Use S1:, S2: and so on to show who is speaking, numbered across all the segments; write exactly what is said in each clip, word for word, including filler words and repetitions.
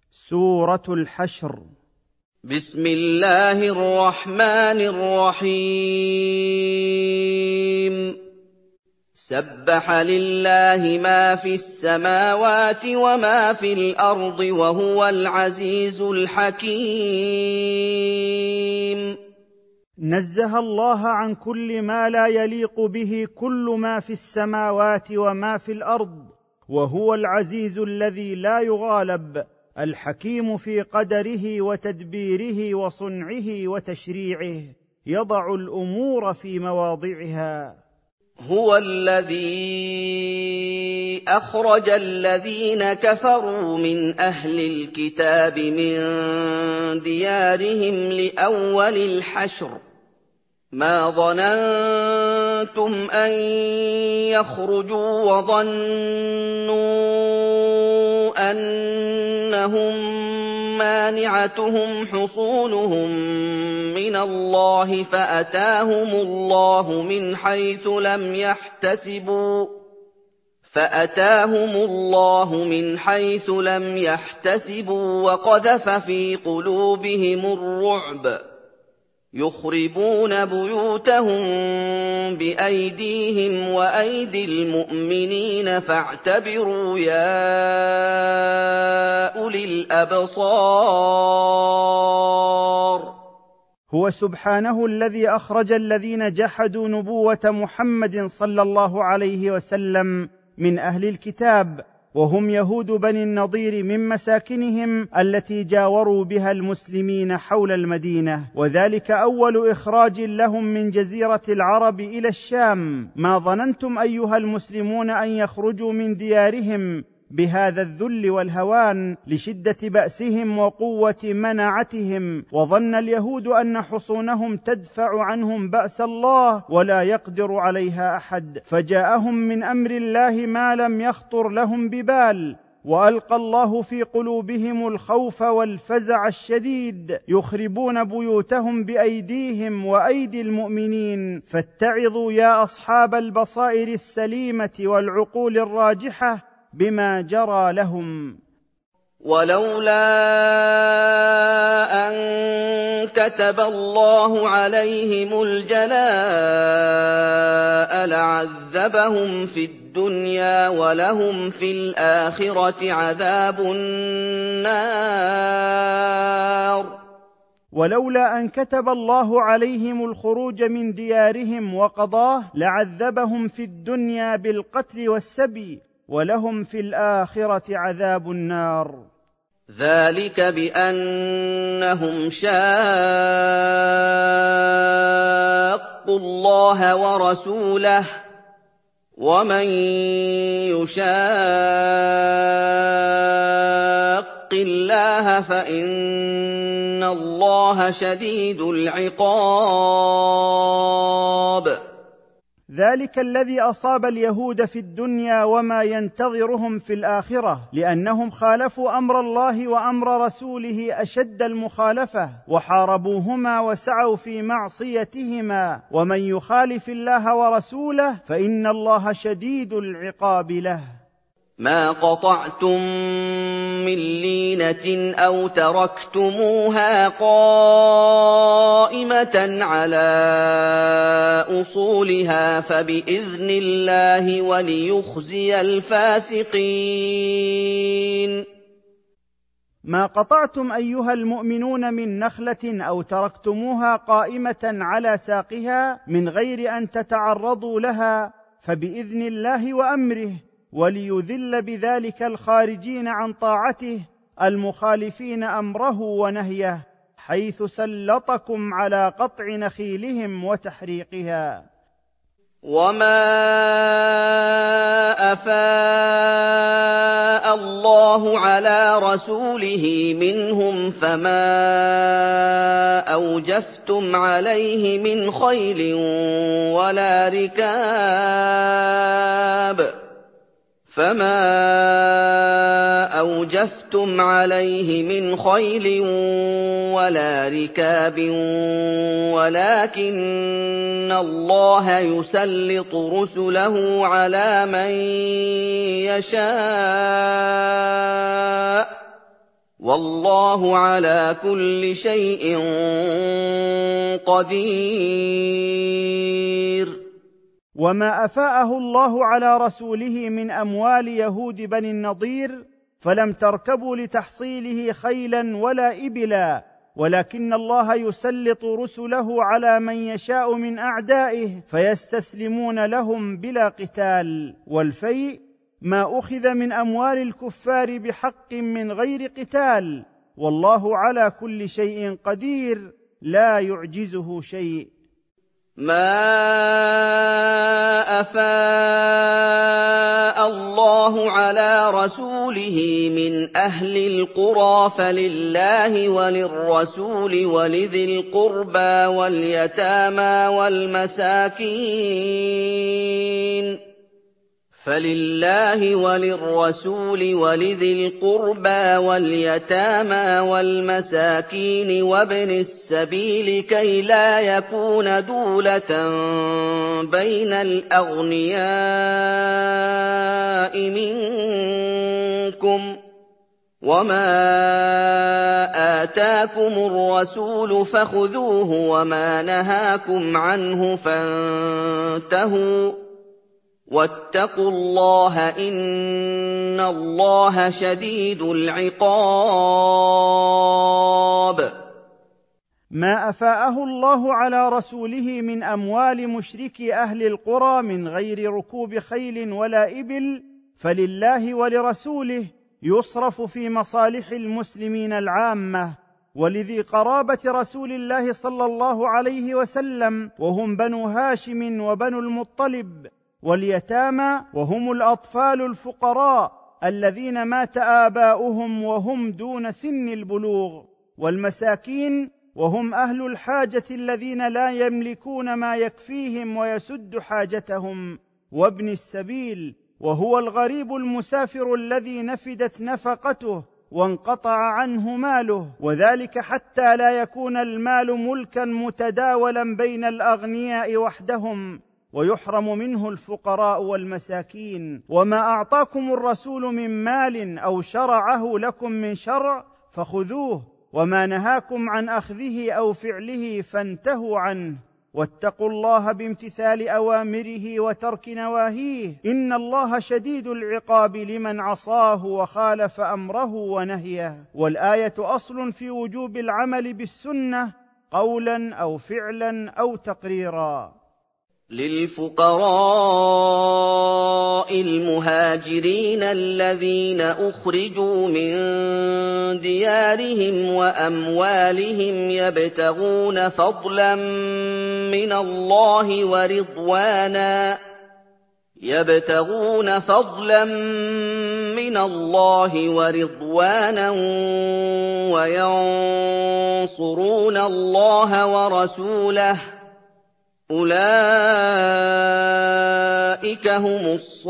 S1: سورة الحشر.
S2: بسم الله الرحمن الرحيم. سبح لله ما في السماوات وما في الأرض وهو العزيز الحكيم.
S1: نزه الله عن كل ما لا يليق به كل ما في السماوات وما في الأرض، وهو العزيز الذي لا يغالب، الحكيم في قدره وتدبيره وصنعه وتشريعه، يضع الأمور في مواضعها.
S2: هو الذي أخرج الذين كفروا من أهل الكتاب من ديارهم لأول الحشر ما ظننتم أن يخرجوا وظنوا أنهم مانعتهم حصونهم من الله فأتاهم الله من حيث لم يحتسبوا فأتاهم الله من حيث لم يحتسبوا وقذف في قلوبهم الرعب يخربون بيوتهم بأيديهم وأيدي المؤمنين فاعتبروا يا أولي الأبصار.
S1: هو سبحانه الذي أخرج الذين جحدوا نبوة محمد صلى الله عليه وسلم من أهل الكتاب، وهم يهود بني النضير، من مساكنهم التي جاوروا بها المسلمين حول المدينة، وذلك أول إخراج لهم من جزيرة العرب إلى الشام. ما ظننتم أيها المسلمون أن يخرجوا من ديارهم بهذا الذل والهوان لشدة بأسهم وقوة مناعتهم، وظن اليهود أن حصونهم تدفع عنهم بأس الله ولا يقدر عليها أحد، فجاءهم من أمر الله ما لم يخطر لهم ببال، وألقى الله في قلوبهم الخوف والفزع الشديد، يخربون بيوتهم بأيديهم وأيدي المؤمنين. فاتعظوا يا أصحاب البصائر السليمة والعقول الراجحة بما جرى لهم.
S2: ولولا أن كتب الله عليهم الجلاء لعذبهم في الدنيا ولهم في الآخرة عذاب النار.
S1: ولولا أن كتب الله عليهم الخروج من ديارهم وقضاه لعذبهم في الدنيا بالقتل والسبي، ولهم في الآخرة عذاب النار.
S2: ذلك بأنهم شاقوا الله ورسوله، ومن يشاق الله فإن الله شديد العقاب.
S1: ذلك الذي أصاب اليهود في الدنيا وما ينتظرهم في الآخرة، لأنهم خالفوا أمر الله وأمر رسوله أشد المخالفة، وحاربوهما وسعوا في معصيتهما، ومن يخالف الله ورسوله فإن الله شديد العقاب له.
S2: ما قطعتم من لينة أو تركتموها قائمة على أصولها فبإذن الله وليخزي الفاسقين.
S1: ما قطعتم أيها المؤمنون من نخلة أو تركتموها قائمة على ساقها من غير أن تتعرضوا لها فبإذن الله وأمره، وليذل بذلك الخارجين عن طاعته المخالفين أمره ونهيه، حيث سلطكم على قطع نخيلهم وتحريقها.
S2: وما أفاء الله على رسوله منهم فما أوجفتم عليه من خيل ولا ركاب فما أوجفتم عليه من خيل ولا ركاب ولكن الله يسلط رسله على من يشاء وَاللَّهُ عَلَىٰ كُلِّ شَيْءٍ قَدِيرٌ.
S1: وما أفاءه الله على رسوله من أموال يهود بني النضير فلم تركبوا لتحصيله خيلا ولا إبلا، ولكن الله يسلط رسله على من يشاء من أعدائه فيستسلمون لهم بلا قتال. والفيء ما أخذ من أموال الكفار بحق من غير قتال، والله على كل شيء قدير لا يعجزه شيء.
S2: ما أفاء الله على رسوله من أهل القرى فلله وللرسول ولذي القربى واليتامى والمساكين فلله وللرسول ولذي القربى واليتامى والمساكين وابن السبيل كي لا يكون دولة بين الأغنياء منكم، وما آتاكم الرسول فخذوه وما نهاكم عنه فانتهوا، واتقوا الله إن الله شديد العقاب.
S1: ما أفاءه الله على رسوله من أموال مشركي أهل القرى من غير ركوب خيل ولا إبل فلله ولرسوله يصرف في مصالح المسلمين العامة، ولذي قرابة رسول الله صلى الله عليه وسلم وهم بنو هاشم وبنو المطلب، واليتامى وهم الأطفال الفقراء الذين مات آباؤهم وهم دون سن البلوغ، والمساكين وهم أهل الحاجة الذين لا يملكون ما يكفيهم ويسد حاجتهم، وابن السبيل وهو الغريب المسافر الذي نفدت نفقته وانقطع عنه ماله، وذلك حتى لا يكون المال ملكا متداولا بين الأغنياء وحدهم ويحرم منه الفقراء والمساكين. وما أعطاكم الرسول من مال أو شرعه لكم من شرع فخذوه، وما نهاكم عن أخذه أو فعله فانتهوا عنه، واتقوا الله بامتثال أوامره وترك نواهيه، إن الله شديد العقاب لمن عصاه وخالف أمره ونهيه. والآية أصل في وجوب العمل بالسنة قولا أو فعلا أو تقريرا.
S2: للفقراء المهاجرين الذين أخرجوا من ديارهم وأموالهم يبتغون فضلا من الله ورضوانا يبتغون فضلا من الله ورضوانا وينصرون الله ورسوله أولئك هم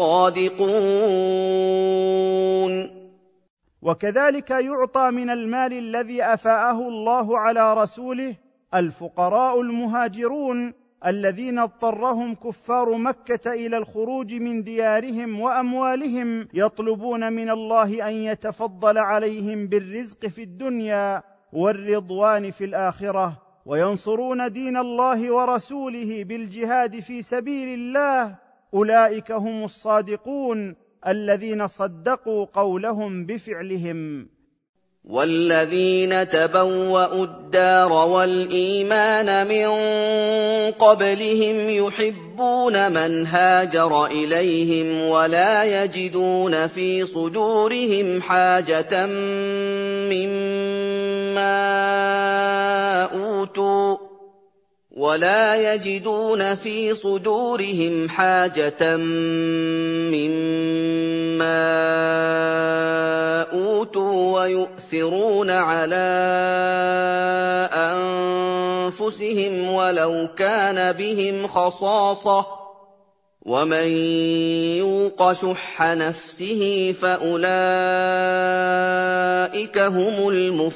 S2: الصادقون.
S1: وكذلك يعطى من المال الذي أفاءه الله على رسوله الفقراء المهاجرون الذين اضطرهم كفار مكة إلى الخروج من ديارهم وأموالهم، يطلبون من الله أن يتفضل عليهم بالرزق في الدنيا والرضوان في الآخرة، وينصرون دين الله ورسوله بالجهاد في سبيل الله. أولئك هم الصادقون الذين صدقوا قولهم بفعلهم.
S2: والذين تبوأوا الدار والإيمان من قبلهم يحبون من هاجر إليهم ولا يجدون في صدورهم حاجة مما أوتوا ولا يجدون في صدورهم حاجة مما أوتوا ويؤثرون على أنفسهم ولو كان بهم خصاصة ومن يوق شح نفسه فأولئك هم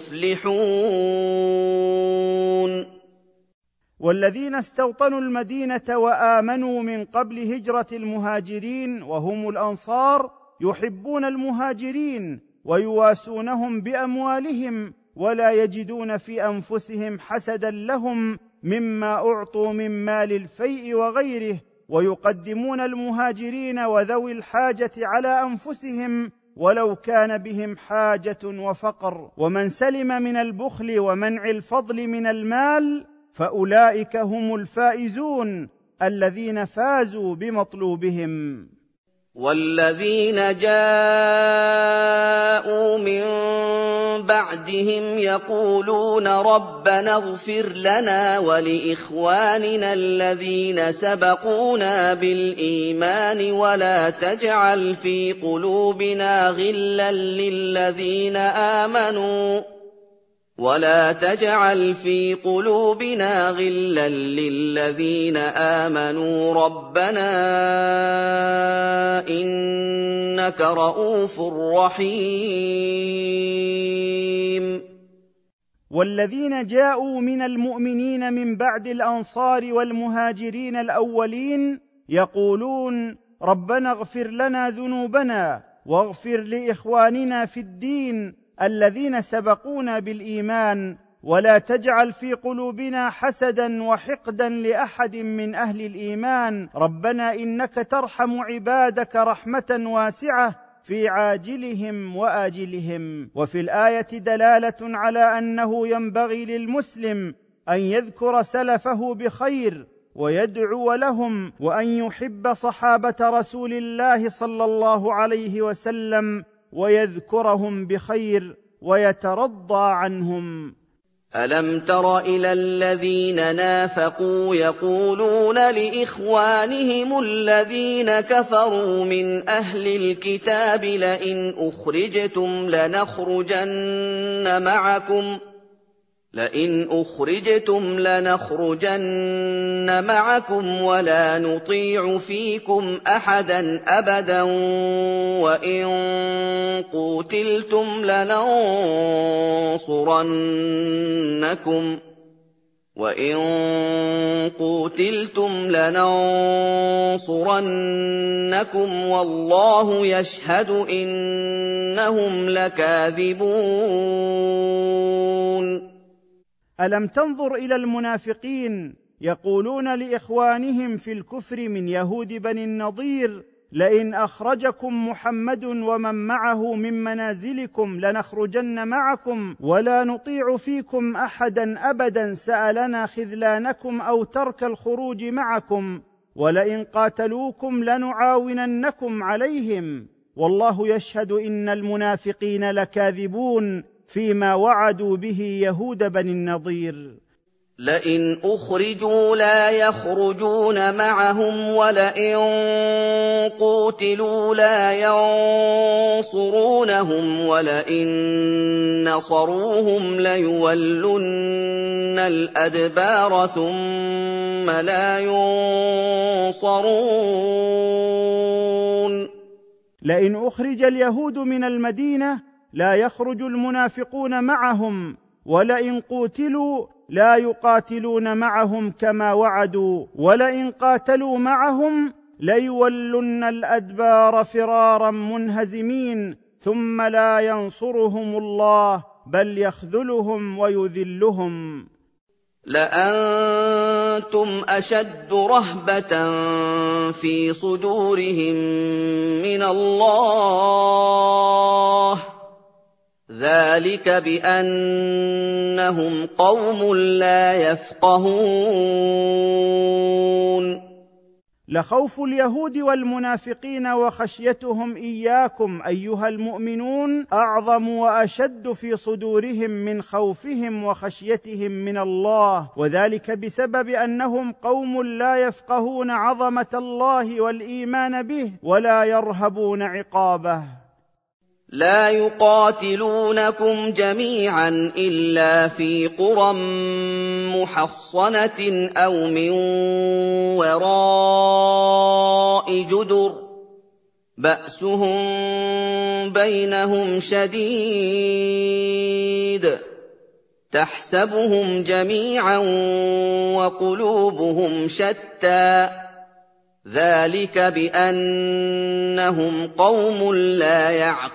S2: المفلحون.
S1: والذين استوطنوا المدينة وآمنوا من قبل هجرة المهاجرين وهم الأنصار يحبون المهاجرين ويواسونهم باموالهم، ولا يجدون في انفسهم حسدا لهم مما اعطوا من مال الفيء وغيره، ويقدمون المهاجرين وذوي الحاجه على انفسهم ولو كان بهم حاجه وفقر. ومن سلم من البخل ومنع الفضل من المال فاولئك هم الفائزون الذين فازوا بمطلوبهم.
S2: والذين جاءوا من بعدهم يقولون ربنا اغفر لنا ولإخواننا الذين سبقونا بالإيمان ولا تجعل في قلوبنا غلا للذين آمنوا ولا تجعل في قلوبنا غلا للذين آمنوا ربنا إنك رءوف رحيم.
S1: والذين جاءوا من المؤمنين من بعد الأنصار والمهاجرين الأولين يقولون ربنا اغفر لنا ذنوبنا واغفر لإخواننا في الدين الذين سبقونا بالإيمان ولا تجعل في قلوبنا حسدا وحقدا لأحد من أهل الإيمان ربنا إنك ترحم عبادك رحمة واسعة في عاجلهم وآجلهم. وفي الآية دلالة على أنه ينبغي للمسلم أن يذكر سلفه بخير ويدعو لهم، وأن يحب صحابة رسول الله صلى الله عليه وسلم ويذكرهم بخير ويترضى عنهم.
S2: ألم تر إلى الذين نافقوا يقولون لإخوانهم الذين كفروا من أهل الكتاب لئن أخرجتم لنخرجن معكم لئن أخرجتم لنخرجن معكم ولا نطيع فيكم أحدا أبدا وإن قوتلتم لننصرنكم وإن قوتلتم لننصرنكم والله يشهد إنهم لكاذبون.
S1: ألم تنظر إلى المنافقين يقولون لإخوانهم في الكفر من يهود بني النضير لئن أخرجكم محمد ومن معه من منازلكم لنخرجن معكم ولا نطيع فيكم أحدا أبدا سألنا خذلانكم أو ترك الخروج معكم ولئن قاتلوكم لنعاوننكم عليهم والله يشهد إن المنافقين لكاذبون فيما وعدوا به يهود بني النضير.
S2: لئن أخرجوا لا يخرجون معهم ولئن قوتلوا لا ينصرونهم ولئن نصروهم ليولن الأدبار ثم لا ينصرون.
S1: لئن أخرج اليهود من المدينة لا يخرج المنافقون معهم ولئن قوتلوا لا يقاتلون معهم كما وعدوا ولئن قاتلوا معهم ليولن الأدبار فرارا منهزمين ثم لا ينصرهم الله بل يخذلهم ويذلهم.
S2: لأنتم أشد رهبة في صدورهم من الله ذلك بأنهم قوم لا يفقهون.
S1: لخوف اليهود والمنافقين وخشيتهم إياكم أيها المؤمنون أعظم وأشد في صدورهم من خوفهم وخشيتهم من الله، وذلك بسبب أنهم قوم لا يفقهون عظمة الله والإيمان به ولا يرهبون عقابه.
S2: لا يقاتلونكم جميعا إلا في قرى محصنة أو من وراء جدر بأسهم بينهم شديد تحسبهم جميعا وقلوبهم شتى ذَٰلِكَ بِأَنَّهُمْ قَوْمٌ لَّا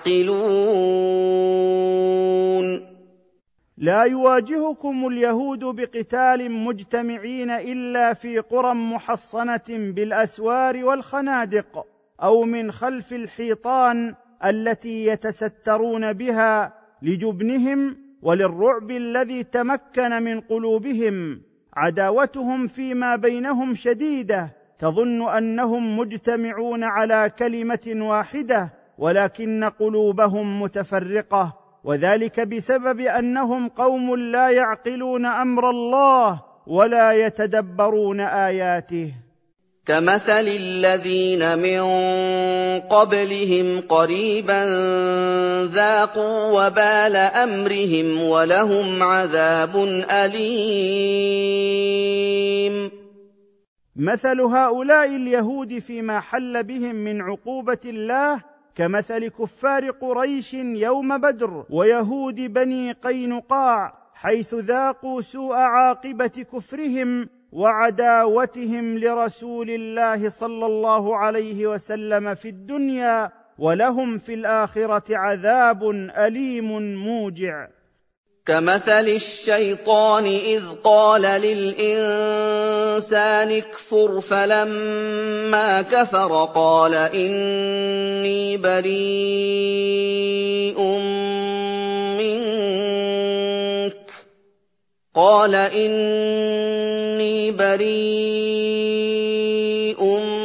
S2: يَعْقِلُونَ
S1: لا يواجهكم اليهود بقتال مجتمعين إلا في قرى محصنة بالأسوار والخنادق أو من خلف الحيطان التي يتسترون بها لجبنهم وللرعب الذي تمكن من قلوبهم. عداوتهم فيما بينهم شديدة، تظن أنهم مجتمعون على كلمة واحدة ولكن قلوبهم متفرقة، وذلك بسبب أنهم قوم لا يعقلون أمر الله ولا يتدبرون آياته.
S2: كَمَثَلِ الَّذِينَ مِن قَبْلِهِمْ قَرِيبًا ذَاقُوا وَبَالَ أَمْرِهِمْ وَلَهُمْ عَذَابٌ أَلِيمٌ.
S1: مثل هؤلاء اليهود فيما حل بهم من عقوبة الله كمثل كفار قريش يوم بدر ويهود بني قينقاع، حيث ذاقوا سوء عاقبة كفرهم وعداوتهم لرسول الله صلى الله عليه وسلم في الدنيا، ولهم في الآخرة عذاب أليم موجع.
S2: كَمَثَلِ الشَّيْطَانِ إِذْ قَالَ لِلْإِنسَانِ اكْفُرْ فَلَمَّا كَفَرَ قَالَ إِنِّي بَرِيءٌ مِّنكَ قَالَ إِنِّي بَرِيءٌ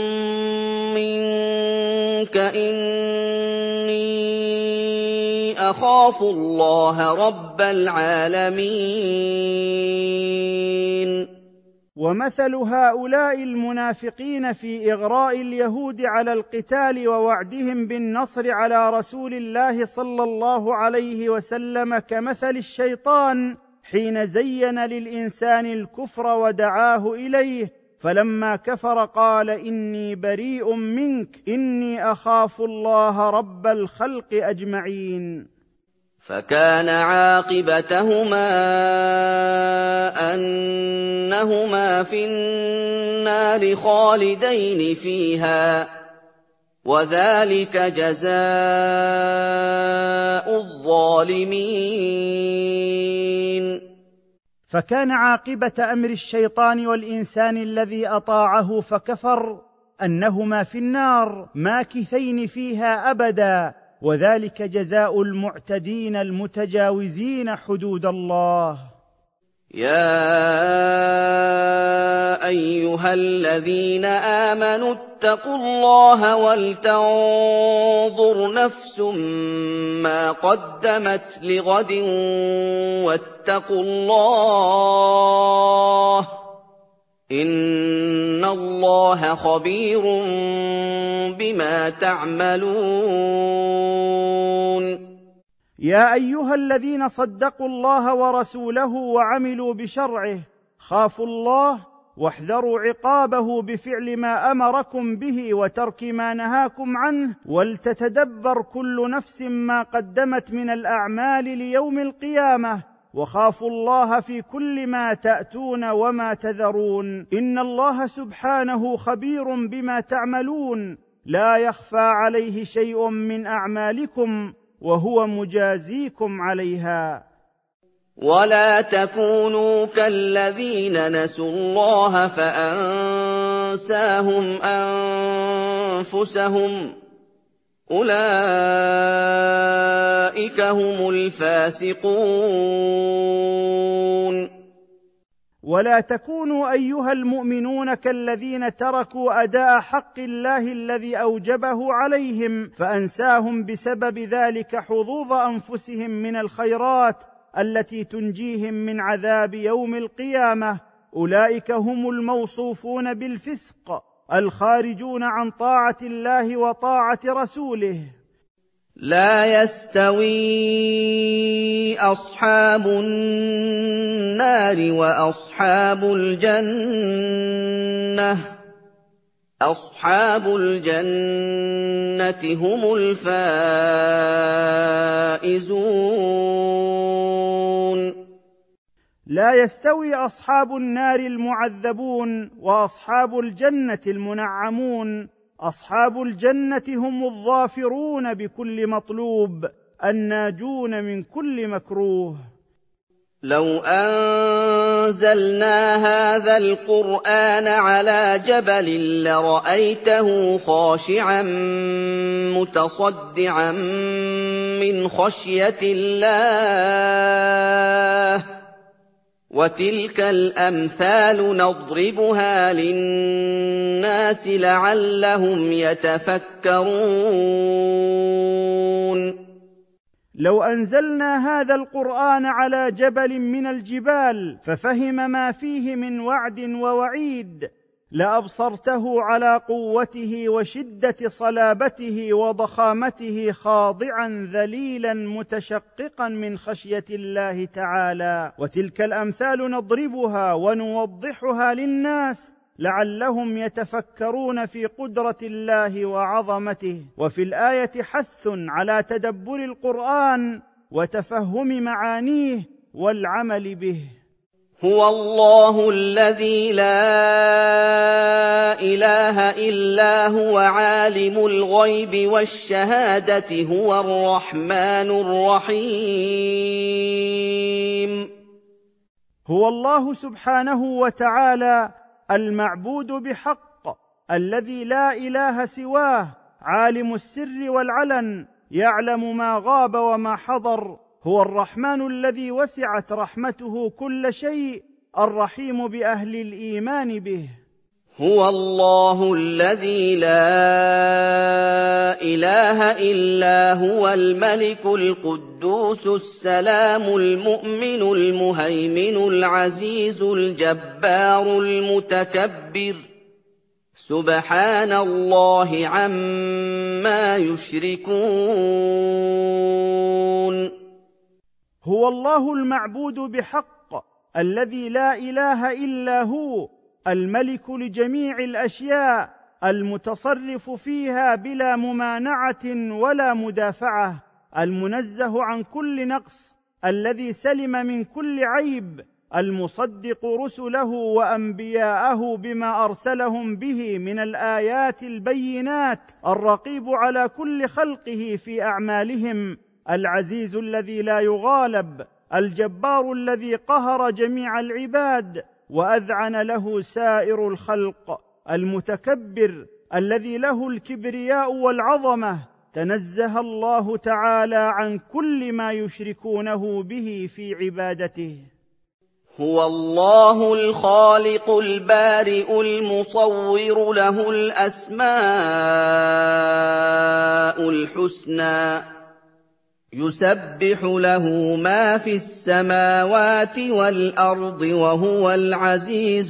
S2: مِّنكَ إِنِّي أَخَافُ اللَّهَ رَبَّ الْعَالَمِينَ.
S1: ومثل هؤلاء المنافقين في إغراء اليهود على القتال ووعدهم بالنصر على رسول الله صلى الله عليه وسلم كمثل الشيطان حين زين للإنسان الكفر ودعاه إليه، فلما كفر قال إني بريء منك إني أخاف الله رب الخلق أجمعين.
S2: فكان عاقبتهما أنهما في النار خالدين فيها، وذلك جزاء الظالمين.
S1: فكان عاقبة أمر الشيطان والإنسان الذي أطاعه فكفر أنهما في النار ماكثين فيها أبدا، وذلك جزاء المعتدين المتجاوزين حدود الله.
S2: يا أيها الذين آمنوا اتقوا الله ولتنظر نفس ما قدمت لغد واتقوا الله إن الله خبير بما تعملون.
S1: يا أيها الذين صدقوا الله ورسوله وعملوا بشرعه، خافوا الله واحذروا عقابه بفعل ما أمركم به وترك ما نهاكم عنه، ولتتدبر كل نفس ما قدمت من الأعمال ليوم القيامة، وخافوا الله في كل ما تأتون وما تذرون، إن الله سبحانه خبير بما تعملون، لا يخفى عليه شيء من أعمالكم وهو مجازيكم عليها.
S2: ولا تكونوا كالذين نسوا الله فأنساهم أنفسهم أولئك هم الفاسقون.
S1: ولا تكونوا أيها المؤمنون كالذين تركوا أداء حق الله الذي أوجبه عليهم فأنساهم بسبب ذلك حظوظ أنفسهم من الخيرات التي تنجيهم من عذاب يوم القيامة. أولئك هم الموصوفون بالفسق الخارجون عن طاعة الله وطاعة رسوله.
S2: لا يستوي أصحاب النار وأصحاب الجنة أصحاب الجنة هم الفائزون.
S1: لا يستوي أصحاب النار المعذبون وأصحاب الجنة المنعمون. أصحاب الجنة هم الظافرون بكل مطلوب، الناجون من كل مكروه.
S2: لو أنزلنا هذا القرآن على جبل لرأيته خاشعا متصدعا من خشية الله، وتلك الأمثال نضربها للناس لعلهم يتفكرون.
S1: لو أنزلنا هذا القرآن على جبل من الجبال ففهم ما فيه من وعد ووعيد لأبصرته على قوته وشدة صلابته وضخامته خاضعا ذليلا متشققا من خشية الله تعالى. وتلك الأمثال نضربها ونوضحها للناس لعلهم يتفكرون في قدرة الله وعظمته. وفي الآية حث على تدبر القرآن وتفهم معانيه والعمل به.
S2: هو الله الذي لا إله إلا هو عالم الغيب والشهادة هو الرحمن الرحيم.
S1: هو الله سبحانه وتعالى المعبود بحق الذي لا إله سواه، عالم السر والعلن، يعلم ما غاب وما حضر. هو الرحمن الذي وسعت رحمته كل شيء، الرحيم بأهل الإيمان به.
S2: هو الله الذي لا إله إلا هو الملك القدوس السلام المؤمن المهيمن العزيز الجبار المتكبر، سبحان الله عما يشركون.
S1: هو الله المعبود بحق الذي لا إله إلا هو، الملك لجميع الأشياء، المتصرف فيها بلا ممانعة ولا مدافعة، المنزه عن كل نقص، الذي سلم من كل عيب، المصدق رسله وأنبياءه بما أرسلهم به من الآيات البينات، الرقيب على كل خلقه في أعمالهم، العزيز الذي لا يغالب، الجبار الذي قهر جميع العباد وأذعن له سائر الخلق، المتكبر الذي له الكبرياء والعظمة، تنزه الله تعالى عن كل ما يشركونه به في عبادته.
S2: هو الله الخالق البارئ المصور، له الأسماء الحسنى، يسبح له ما في السماوات والأرض وهو العزيز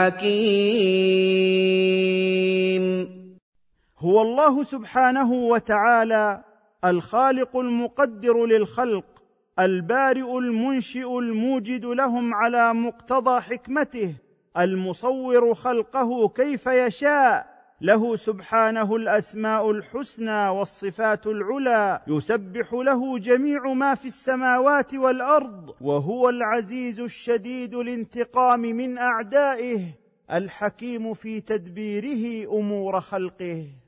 S2: الحكيم.
S1: هو الله سبحانه وتعالى الخالق المقدر للخلق، البارئ المنشئ الموجد لهم على مقتضى حكمته، المصور خلقه كيف يشاء، له سبحانه الأسماء الحسنى والصفات العلى، يسبح له جميع ما في السماوات والأرض، وهو العزيز الشديد الانتقام من أعدائه، الحكيم في تدبيره أمور خلقه.